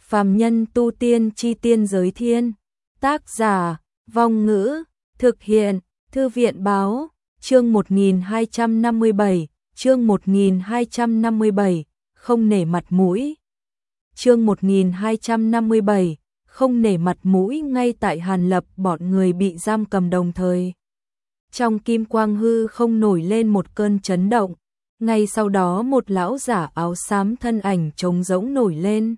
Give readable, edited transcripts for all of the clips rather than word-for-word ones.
Phàm nhân tu tiên chi tiên giới thiên. Tác giả, Vong Ngữ, thực hiện, Thư viện báo, chương 1257, chương 1257, không nể mặt mũi. Chương 1257, không nể mặt mũi. Ngay tại Hàn Lập bọn người bị giam cầm đồng thời. Trong kim quang hư không nổi lên một cơn chấn động, ngay sau đó một lão giả áo xám thân ảnh trống rỗng nổi lên.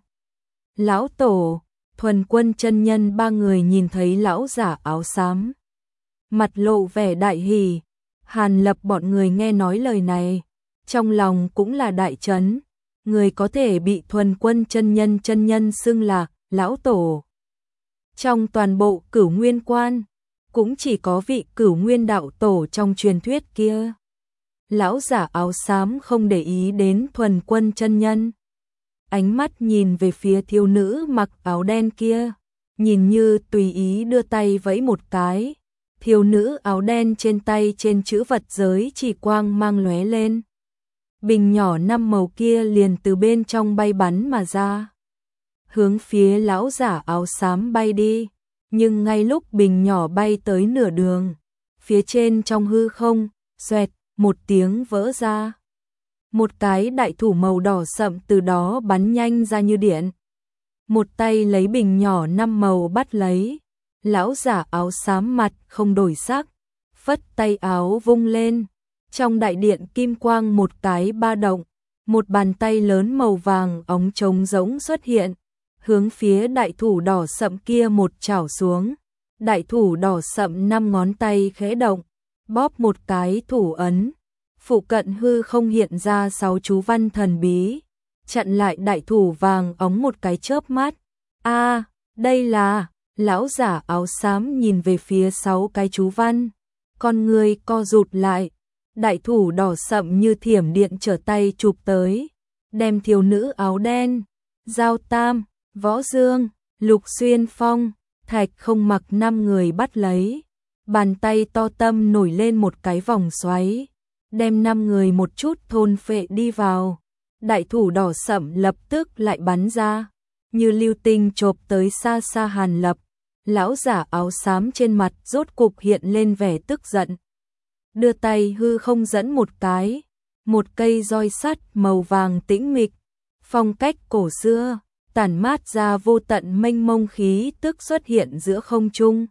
Lão tổ, Thuần Quân chân nhân ba người nhìn thấy lão giả áo xám, mặt lộ vẻ đại hỉ. Hàn Lập bọn người nghe nói lời này, trong lòng cũng là đại chấn, người có thể bị Thuần Quân chân nhân xưng là lão tổ. Trong toàn bộ Cửu Nguyên Quan, cũng chỉ có vị Cửu Nguyên đạo tổ trong truyền thuyết kia. Lão giả áo xám không để ý đến Thuần Quân chân nhân, ánh mắt nhìn về phía thiếu nữ mặc áo đen kia, nhìn như tùy ý đưa tay vẫy một cái. Thiếu nữ áo đen trên tay trên chữ vật giới chỉ quang mang lóe lên. Bình nhỏ 5 màu kia liền từ bên trong bay bắn mà ra, hướng phía lão giả áo xám bay đi. Nhưng ngay lúc bình nhỏ bay tới nửa đường, phía trên trong hư không, xoẹt, một tiếng vỡ ra. Một cái đại thủ màu đỏ sậm từ đó bắn nhanh ra như điện. Một tay lấy bình nhỏ 5 màu bắt lấy. Lão giả áo xám mặt không đổi sắc, phất tay áo vung lên. Trong đại điện kim quang một cái ba động, một bàn tay lớn màu vàng óng trống rỗng xuất hiện, hướng phía đại thủ đỏ sậm kia một chảo xuống. Đại thủ đỏ sậm 5 ngón tay khẽ động, bóp một cái thủ ấn. Phụ cận hư không hiện ra 6 chú văn thần bí, chặn lại đại thủ vàng óng một cái chớp mắt. A, đây là... Lão giả áo xám nhìn về phía 6 cái chú văn, con người co rụt lại. Đại thủ đỏ sậm như thiểm điện trở tay chụp tới, đem thiếu nữ áo đen, Giao Tam, Võ Dương, Lục Xuyên Phong, Thạch Không Mặc 5 người bắt lấy. Bàn tay to tâm nổi lên một cái vòng xoáy, đem 5 người một chút thôn phệ đi vào. Đại thủ đỏ sậm lập tức lại bắn ra, như lưu tinh chộp tới xa xa Hàn Lập. Lão giả áo xám trên mặt rốt cục hiện lên vẻ tức giận, đưa tay hư không dẫn một cái, một cây roi sắt màu vàng tĩnh mịch, phong cách cổ xưa, tản mát ra vô tận mênh mông khí tức xuất hiện giữa không trung.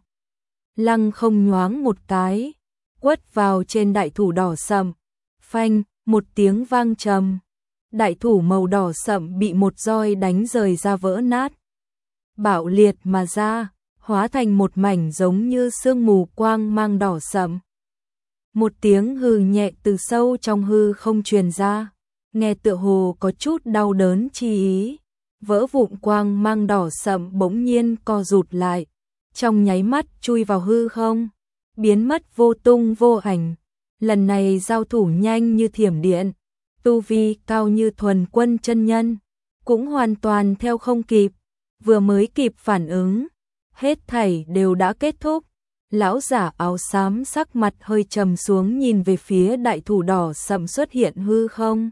Lăng không nhoáng một cái, quất vào trên đại thủ đỏ sậm, phanh, một tiếng vang trầm. Đại thủ màu đỏ sậm bị một roi đánh rời ra vỡ nát, bạo liệt mà ra, hóa thành một mảnh giống như sương mù quang mang đỏ sậm. Một tiếng hừ nhẹ từ sâu trong hư không truyền ra, nghe tựa hồ có chút đau đớn chi ý. Vỡ vụn quang mang đỏ sậm bỗng nhiên co rụt lại, trong nháy mắt chui vào hư không, biến mất vô tung vô ảnh. Lần này giao thủ nhanh như thiểm điện, tu vi cao như Thuần Quân chân nhân, cũng hoàn toàn theo không kịp, vừa mới kịp phản ứng, hết thảy đều đã kết thúc. Lão giả áo xám sắc mặt hơi trầm xuống nhìn về phía đại thủ đỏ sậm xuất hiện hư không.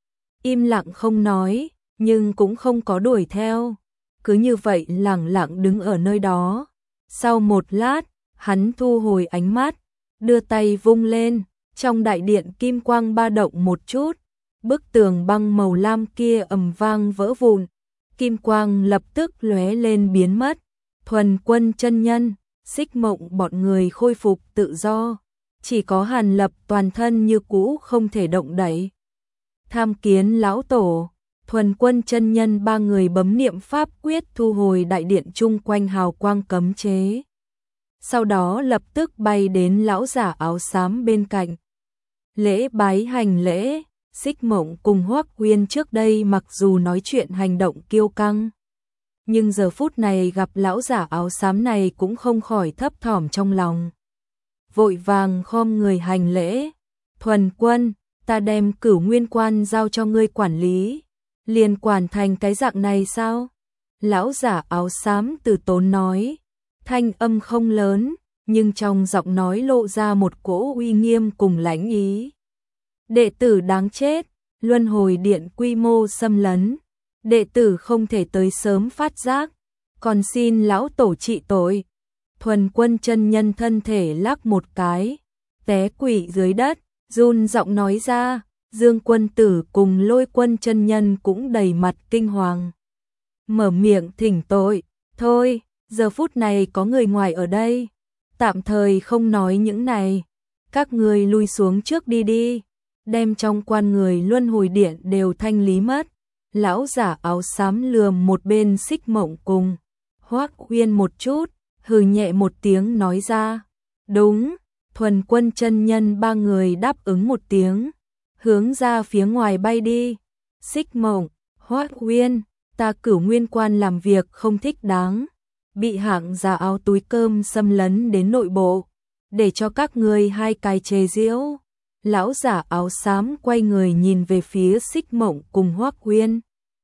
Im lặng không nói, nhưng cũng không có đuổi theo, cứ như vậy lẳng lặng đứng ở nơi đó. Sau một lát, hắn thu hồi ánh mắt, đưa tay vung lên, trong đại điện kim quang ba động một chút, bức tường băng màu lam kia ầm vang vỡ vụn, kim quang lập tức lóe lên biến mất. Thuần Quân chân nhân, Xích Mộng bọn người khôi phục tự do, chỉ có Hàn Lập toàn thân như cũ không thể động đậy. Tham kiến lão tổ, Thuần Quân chân nhân ba người bấm niệm pháp quyết thu hồi đại điện chung quanh hào quang cấm chế. Sau đó lập tức bay đến lão giả áo xám bên cạnh. Lễ bái hành lễ. Xích Mộng cùng Hoắc Uyên trước đây mặc dù nói chuyện hành động kiêu căng, nhưng giờ phút này gặp lão giả áo xám này cũng không khỏi thấp thỏm trong lòng. Vội vàng khom người hành lễ. Thuần Quân, ta đem Cửu Nguyên Quan giao cho ngươi quản lý, liền quản thành cái dạng này sao? Lão giả áo xám từ tốn nói, thanh âm không lớn, nhưng trong giọng nói lộ ra một cỗ uy nghiêm cùng lãnh ý. Đệ tử đáng chết, Luân Hồi Điện quy mô xâm lấn, đệ tử không thể tới sớm phát giác, còn xin lão tổ trị tội. Thuần Quân chân nhân thân thể lắc một cái, té quỵ dưới đất, run giọng nói ra. Dương Quân Tử cùng Lôi Quân chân nhân cũng đầy mặt kinh hoàng. Mở miệng thỉnh tội, thôi, giờ phút này có người ngoài ở đây, tạm thời không nói những này, các người lui xuống trước đi đi, đem trong quan người luân hồi điện đều thanh lý mất. Lão giả áo xám lườm một bên Xích Mộng cùng Hoắc Uyên một chút, hừ nhẹ một tiếng nói ra. Đúng, Thuần Quân chân nhân ba người đáp ứng một tiếng, hướng ra phía ngoài bay đi. Xích Mộng, Hoắc Uyên, ta Cửu Nguyên Quan làm việc không thích đáng, bị hạng giả áo túi cơm xâm lấn đến nội bộ, để cho các ngươi hai cái chế giễu. Lão giả áo xám quay người nhìn về phía Xích Mộng cùng Hoắc Uyên,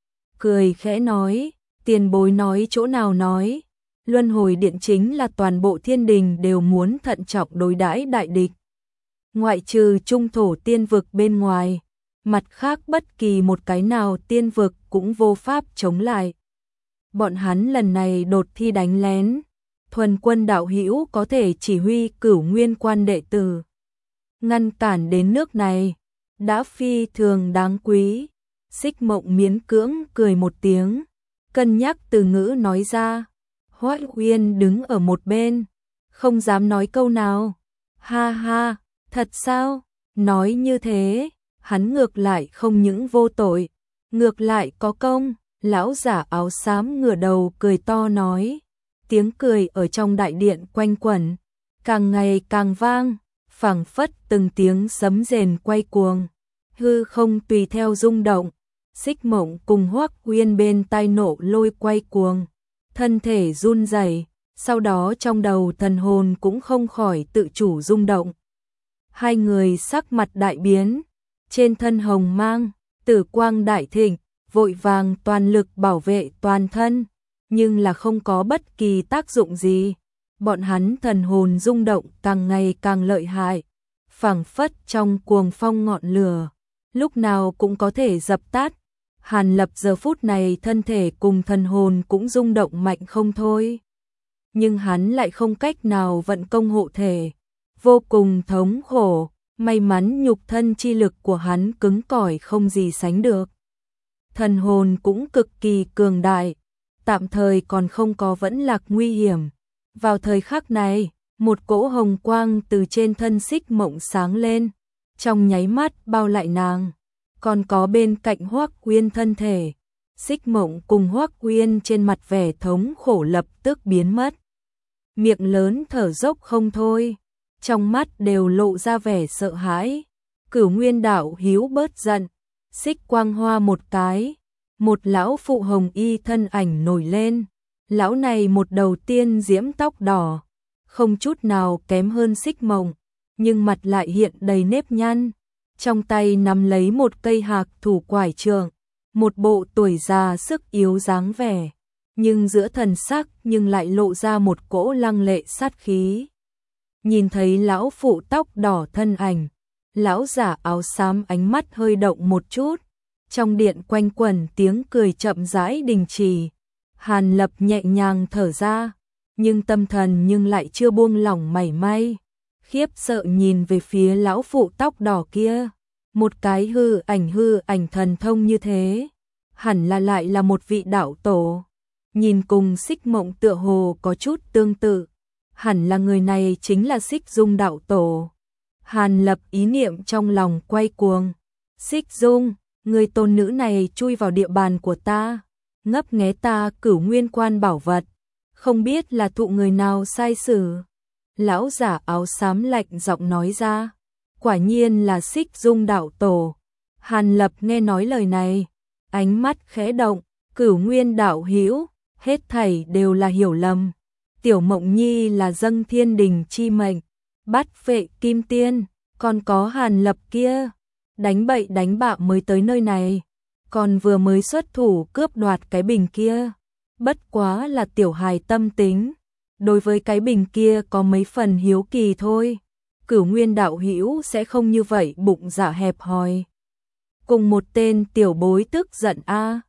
cười khẽ nói, tiền bối nói chỗ nào nói, luân hồi điện chính là toàn bộ thiên đình đều muốn thận trọng đối đãi đại địch. Ngoại trừ trung thổ tiên vực bên ngoài, mặt khác bất kỳ một cái nào tiên vực cũng vô pháp chống lại. Bọn hắn lần này đột thi đánh lén, Thuần Quân đạo hữu có thể chỉ huy Cửu Nguyên Quan đệ tử ngăn cản đến nước này, đã phi thường đáng quý. Xích Mộng miễn cưỡng cười một tiếng, cân nhắc từ ngữ nói ra. Hoắc Uyên đứng ở một bên, không dám nói câu nào. Ha ha, thật sao? Nói như thế, hắn ngược lại không những vô tội, ngược lại có công. Lão giả áo xám ngửa đầu cười to nói. Tiếng cười ở trong đại điện quanh quẩn, càng ngày càng vang, phảng phất từng tiếng sấm rền quay cuồng, hư không tùy theo rung động. Xích Mộng cùng Hoắc Uyên bên tai nộ lôi quay cuồng, thân thể run rẩy, sau đó trong đầu thần hồn cũng không khỏi tự chủ rung động. Hai người sắc mặt đại biến, trên thân hồng mang, tử quang đại thịnh, vội vàng toàn lực bảo vệ toàn thân, nhưng là không có bất kỳ tác dụng gì. Bọn hắn thần hồn rung động càng ngày càng lợi hại, phảng phất trong cuồng phong ngọn lửa, lúc nào cũng có thể dập tắt. Hàn Lập giờ phút này thân thể cùng thần hồn cũng rung động mạnh không thôi, nhưng hắn lại không cách nào vận công hộ thể, vô cùng thống khổ. May mắn nhục thân chi lực của hắn cứng cỏi không gì sánh được, thần hồn cũng cực kỳ cường đại, tạm thời còn không có vẫn lạc nguy hiểm. Vào thời khắc này, một cỗ hồng quang từ trên thân Xích Mộng sáng lên, trong nháy mắt bao lại nàng, còn có bên cạnh Hoắc Uyên thân thể. Xích Mộng cùng Hoắc Uyên trên mặt vẻ thống khổ lập tức biến mất, miệng lớn thở dốc không thôi, trong mắt đều lộ ra vẻ sợ hãi. Cửu Nguyên đạo hữu bớt giận. Xích quang hoa một cái, một lão phụ hồng y thân ảnh nổi lên. Lão này một đầu tiên diễm tóc đỏ, không chút nào kém hơn Xích Mộng, nhưng mặt lại hiện đầy nếp nhăn, trong tay nắm lấy một cây hạc thủ quải trượng, một bộ tuổi già sức yếu dáng vẻ, nhưng giữa thần sắc nhưng lại lộ ra một cỗ lăng lệ sát khí. Nhìn thấy lão phụ tóc đỏ thân ảnh, lão giả áo xám ánh mắt hơi động một chút, trong điện quanh quẩn tiếng cười chậm rãi đình chỉ. Hàn Lập nhẹ nhàng thở ra, nhưng tâm thần nhưng lại chưa buông lỏng mảy may, khiếp sợ nhìn về phía lão phụ tóc đỏ kia. Một cái hư ảnh thần thông như thế, hẳn là lại là một vị đạo tổ, nhìn cùng Xích Mộng tựa hồ có chút tương tự, hẳn là người này chính là Xích Dung đạo tổ. Hàn Lập ý niệm trong lòng quay cuồng. Xích Dung, người tôn nữ này chui vào địa bàn của ta, ngấp nghé ta Cửu Nguyên Quan bảo vật, không biết là thụ người nào sai sử. Lão giả áo xám lạnh giọng nói ra. Quả nhiên là Xích Dung đạo tổ. Hàn Lập nghe nói lời này, ánh mắt khẽ động. Cửu Nguyên đạo hữu, hết thảy đều là hiểu lầm. Tiểu Mộng Nhi là dâng thiên đình chi mệnh, bắt vệ kim tiên, còn có Hàn Lập kia, đánh bậy đánh bạ mới tới nơi này, còn vừa mới xuất thủ cướp đoạt cái bình kia. Bất quá là tiểu hài tâm tính, đối với cái bình kia có mấy phần hiếu kỳ thôi. Cửu Nguyên đạo hữu sẽ không như vậy bụng dạ hẹp hòi, cùng một tên tiểu bối tức giận a.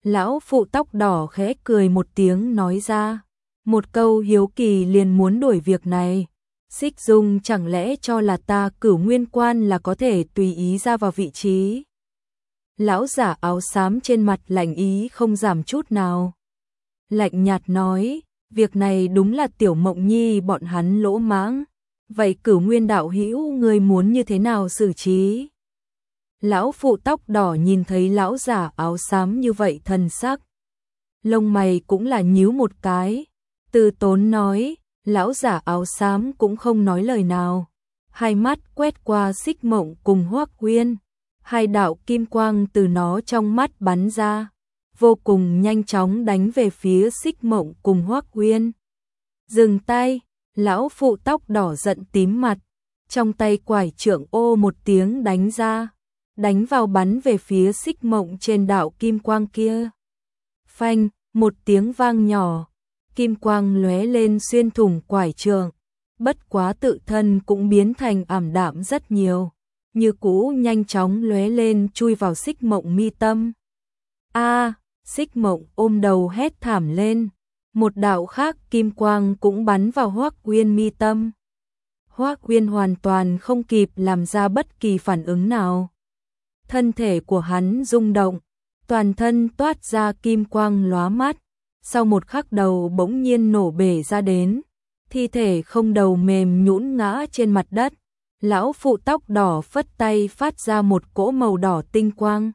Lão phụ tóc đỏ khẽ cười một tiếng nói ra, một câu hiếu kỳ liền muốn đuổi việc này. Xích Dung chẳng lẽ cho là ta Cửu Nguyên Quan là có thể tùy ý ra vào vị trí? Lão giả áo xám trên mặt lạnh ý không giảm chút nào. Lạnh nhạt nói, việc này đúng là Tiểu Mộng Nhi bọn hắn lỗ mãng. Vậy Cửu Nguyên đạo hữu ngươi muốn như thế nào xử trí? Lão phụ tóc đỏ nhìn thấy lão giả áo xám như vậy thần sắc. Lông mày cũng là nhíu một cái. Từ tốn nói, lão giả áo xám cũng không nói lời nào. Hai mắt quét qua Xích Mộng cùng Hoắc Uyên. Hai đạo kim quang từ nó trong mắt bắn ra. Vô cùng nhanh chóng đánh về phía Xích Mộng cùng Hoắc Uyên. Dừng tay, lão phụ tóc đỏ giận tím mặt. Trong tay quải trượng ô một tiếng đánh ra. Đánh vào bắn về phía Xích Mộng trên đạo kim quang kia. Phanh, một tiếng vang nhỏ, kim quang lóe lên xuyên thủng quải trượng, bất quá tự thân cũng biến thành ảm đạm rất nhiều, như cũ nhanh chóng lóe lên chui vào Xích Mộng mi tâm. A, Xích Mộng ôm đầu hét thảm lên, một đạo khác kim quang cũng bắn vào Hoắc Uyên mi tâm. Hoắc Uyên hoàn toàn không kịp làm ra bất kỳ phản ứng nào. Thân thể của hắn rung động, toàn thân toát ra kim quang lóa mắt, sau một khắc đầu bỗng nhiên nổ bể ra đến, thi thể không đầu mềm nhũn ngã trên mặt đất. Lão phụ tóc đỏ phất tay phát ra một cỗ màu đỏ tinh quang,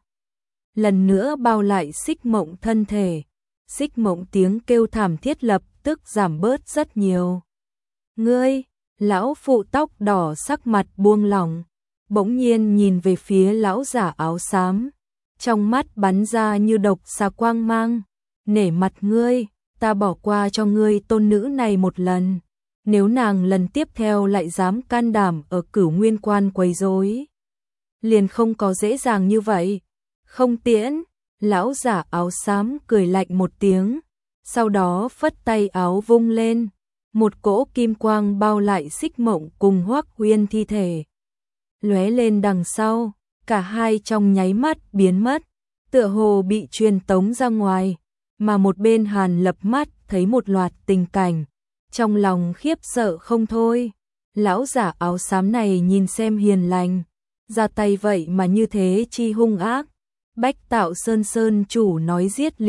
lần nữa bao lại Xích Mộng thân thể. Xích Mộng tiếng kêu thảm thiết lập tức giảm bớt rất nhiều. Ngươi, lão phụ tóc đỏ sắc mặt buông lỏng, bỗng nhiên nhìn về phía lão giả áo xám, trong mắt bắn ra như độc xà quang mang. Nể mặt ngươi, ta bỏ qua cho ngươi tôn nữ này một lần, nếu nàng lần tiếp theo lại dám can đảm ở Cửu Nguyên Quan quấy rối, liền không có dễ dàng như vậy. Không tiễn, lão giả áo xám cười lạnh một tiếng, sau đó phất tay áo vung lên, một cỗ kim quang bao lại Xích Mộng cùng Hoắc Uyên thi thể. Lóe lên đằng sau, cả hai trong nháy mắt biến mất, tựa hồ bị truyền tống ra ngoài, mà một bên Hàn Lập mắt thấy một loạt tình cảnh, trong lòng khiếp sợ không thôi. Lão giả áo xám này nhìn xem hiền lành, ra tay vậy mà như thế chi hung ác. Bách Tạo Sơn Sơn chủ nói giết,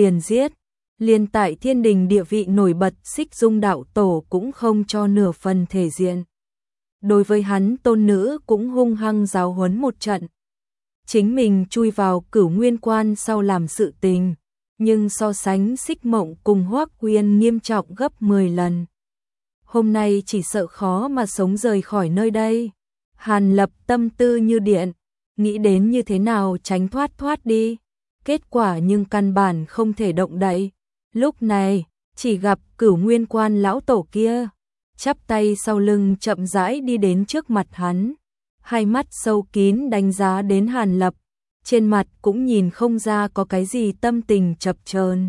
liền tại Thiên Đình địa vị nổi bật Xích Dung đạo tổ cũng không cho nửa phần thể diện. Đối với hắn tôn nữ cũng hung hăng giáo huấn một trận. Chính mình chui vào Cửu Nguyên Quan sau làm sự tình, nhưng so sánh Xích Mộng cùng Hoắc Uyên nghiêm trọng gấp 10 lần. Hôm nay chỉ sợ khó mà sống rời khỏi nơi đây. Hàn Lập tâm tư như điện, nghĩ đến như thế nào tránh thoát đi. Kết quả nhưng căn bản không thể động đậy. Lúc này, chỉ gặp Cửu Nguyên Quan lão tổ kia, chắp tay sau lưng chậm rãi đi đến trước mặt hắn. Hai mắt sâu kín đánh giá đến Hàn Lập, trên mặt cũng nhìn không ra có cái gì tâm tình chập chờn.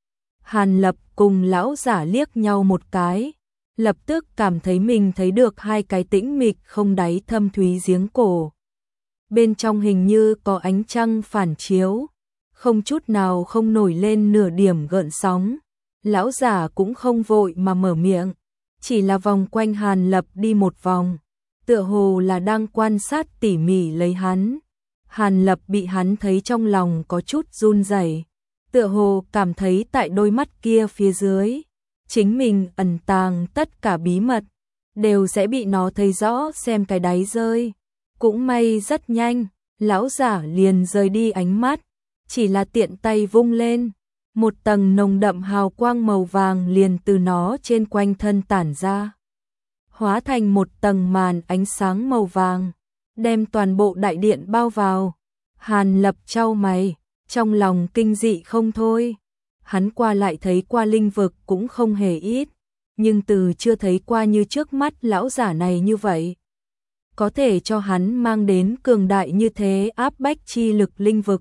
Hàn Lập cùng lão giả liếc nhau một cái, lập tức cảm thấy mình thấy được hai cái tĩnh mịch không đáy thâm thúy giếng cổ. Bên trong hình như có ánh trăng phản chiếu, không chút nào không nổi lên nửa điểm gợn sóng. Lão giả cũng không vội mà mở miệng, chỉ là vòng quanh Hàn Lập đi một vòng, tựa hồ là đang quan sát tỉ mỉ lấy hắn. Hàn Lập bị hắn thấy trong lòng có chút run rẩy, tựa hồ cảm thấy tại đôi mắt kia phía dưới, chính mình ẩn tàng tất cả bí mật, đều sẽ bị nó thấy rõ xem cái đáy rơi. Cũng may rất nhanh, lão giả liền rời đi ánh mắt, chỉ là tiện tay vung lên, một tầng nồng đậm hào quang màu vàng liền từ nó trên quanh thân tản ra, hóa thành một tầng màn ánh sáng màu vàng, đem toàn bộ đại điện bao vào. Hàn Lập chau mày, trong lòng kinh dị không thôi. Hắn qua lại thấy qua linh vực cũng không hề ít, nhưng từ chưa thấy qua như trước mắt lão giả này như vậy. Có thể cho hắn mang đến cường đại như thế áp bách chi lực linh vực.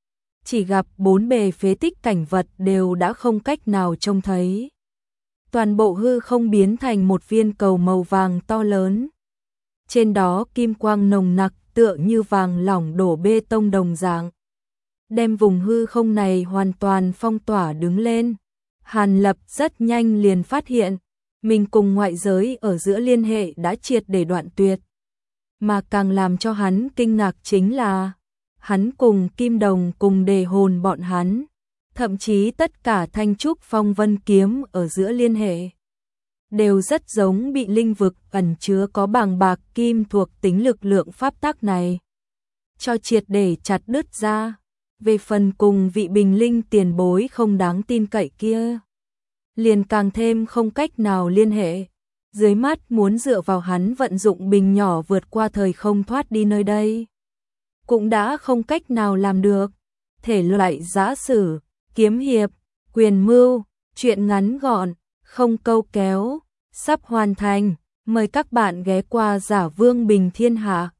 Chỉ gặp bốn bề phế tích cảnh vật đều đã không cách nào trông thấy. Toàn bộ hư không biến thành một viên cầu màu vàng to lớn. Trên đó kim quang nồng nặc tựa như vàng lỏng đổ bê tông đồng dạng. đem vùng hư không này hoàn toàn phong tỏa đứng lên. Hàn Lập rất nhanh liền phát hiện, mình cùng ngoại giới ở giữa liên hệ đã triệt để đoạn tuyệt. Mà càng làm cho hắn kinh ngạc chính là, hắn cùng Kim Đồng cùng Đề Hồn bọn hắn, thậm chí tất cả Thanh Trúc Phong Vân Kiếm ở giữa liên hệ, đều rất giống bị linh vực ẩn chứa có bàng bạc kim thuộc tính lực lượng pháp tắc này cho triệt để chặt đứt ra. Về phần cùng vị bình linh tiền bối không đáng tin cậy kia, liền càng thêm không cách nào liên hệ. Dưới mắt muốn dựa vào hắn vận dụng bình nhỏ vượt qua thời không thoát đi nơi đây, cũng đã không cách nào làm được. Thể loại giã sử, kiếm hiệp, quyền mưu, truyện ngắn gọn, không câu kéo, sắp hoàn thành. Mời các bạn ghé qua Giả Vương Bình Thiên Hạ.